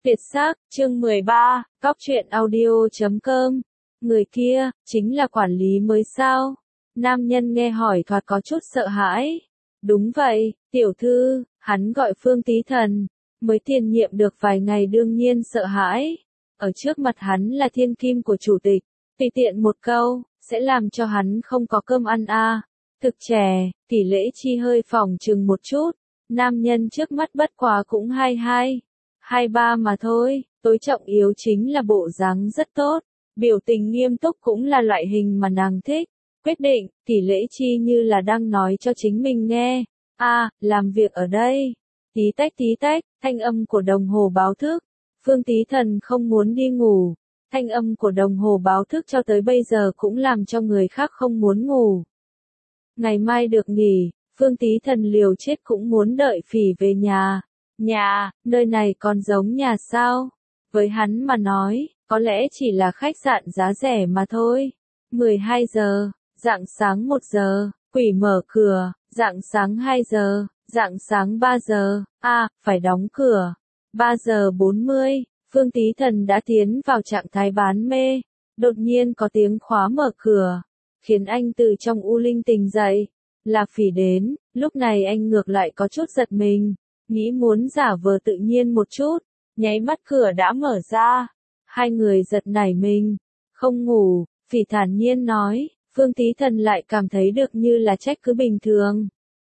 Việt Sắc, chương 13, Cóc truyện audio.com. Người kia, chính là quản lý mới sao? Nam nhân nghe hỏi thoạt có chút sợ hãi. Đúng vậy, tiểu thư, hắn gọi Phương Tí Thần, mới tiền nhiệm được vài ngày đương nhiên sợ hãi. Ở trước mặt hắn là thiên kim của chủ tịch, tùy tiện một câu, sẽ làm cho hắn không có cơm ăn à. Thực trẻ, tỷ lệ chi hơi phỏng chừng một chút, nam nhân trước mắt bất quá cũng 22, 23 mà thôi, tối trọng yếu chính là bộ dáng rất tốt, biểu tình nghiêm túc cũng là loại hình mà nàng thích. Quyết định, tỷ lệ chi như là đang nói cho chính mình nghe. Làm việc ở đây. Tí tách, thanh âm của đồng hồ báo thức. Phương Tí Thần không muốn đi ngủ. Thanh âm của đồng hồ báo thức cho tới bây giờ cũng làm cho người khác không muốn ngủ. Ngày mai được nghỉ, Phương Tí Thần liều chết cũng muốn đợi Phỉ về nhà. Nhà, nơi này còn giống nhà sao? Với hắn mà nói, có lẽ chỉ là khách sạn giá rẻ mà thôi. 12 giờ, rạng sáng 1 giờ, quỷ mở cửa, rạng sáng 2 giờ, rạng sáng 3 giờ, phải đóng cửa. 3 giờ 40, Phương Tí Thần đã tiến vào trạng thái bán mê. Đột nhiên có tiếng khóa mở cửa, khiến anh từ trong u linh tỉnh dậy. Là Phỉ đến, lúc này anh ngược lại có chút giật mình, nghĩ muốn giả vờ tự nhiên một chút, nháy mắt cửa đã mở ra. Hai người giật nảy mình, không ngủ, Phỉ thản nhiên nói. Phương Tí Thần lại cảm thấy được như là trách cứ bình thường.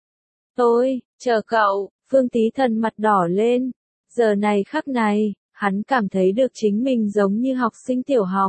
Tôi, chờ cậu, Phương Tí Thần mặt đỏ lên. Giờ này khắc này, hắn cảm thấy được chính mình giống như học sinh tiểu học.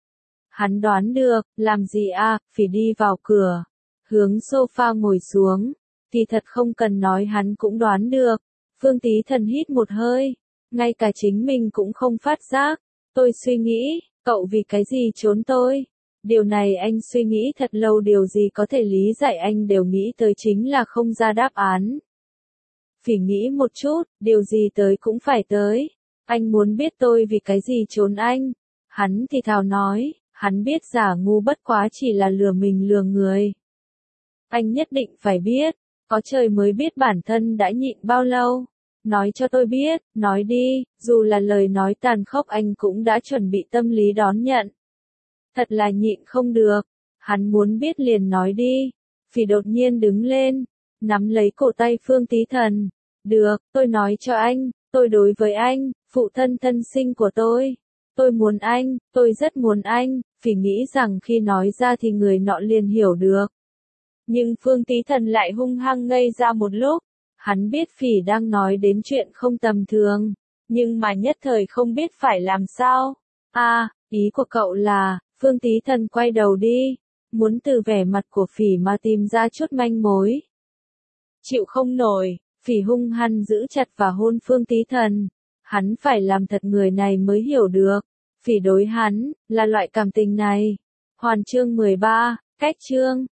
Hắn đoán được, làm gì Phỉ đi vào cửa, hướng sofa ngồi xuống. Thì thật không cần nói hắn cũng đoán được. Phương Tí Thần hít một hơi, ngay cả chính mình cũng không phát giác. Tôi suy nghĩ, cậu vì cái gì trốn tôi? Điều này anh suy nghĩ thật lâu, điều gì có thể lý giải anh đều nghĩ tới chính là không ra đáp án. Phỉ nghĩ một chút, điều gì tới cũng phải tới. Anh muốn biết tôi vì cái gì trốn anh. Hắn thì thào nói, hắn biết giả ngu bất quá chỉ là lừa mình lừa người. Anh nhất định phải biết, có trời mới biết bản thân đã nhịn bao lâu. Nói cho tôi biết, nói đi, dù là lời nói tàn khốc anh cũng đã chuẩn bị tâm lý đón nhận. Thật là nhịn không được, hắn muốn biết liền nói đi. Phỉ đột nhiên đứng lên, nắm lấy cổ tay Phương Tí Thần. Được, tôi nói cho anh, tôi đối với anh, phụ thân thân sinh của tôi muốn anh, tôi rất muốn anh. Phỉ nghĩ rằng khi nói ra thì người nọ liền hiểu được. Nhưng Phương Tí Thần lại hung hăng ngây ra một lúc. Hắn biết Phỉ đang nói đến chuyện không tầm thường, nhưng mà nhất thời không biết phải làm sao. Ý của cậu là, Phương Tí Thần quay đầu đi, muốn từ vẻ mặt của Phỉ mà tìm ra chút manh mối. Chịu không nổi, Phỉ hung hăng giữ chặt và hôn Phương Tí Thần. Hắn phải làm thật người này mới hiểu được. Phỉ đối hắn, là loại cảm tình này. Hoàn chương 13, cách chương.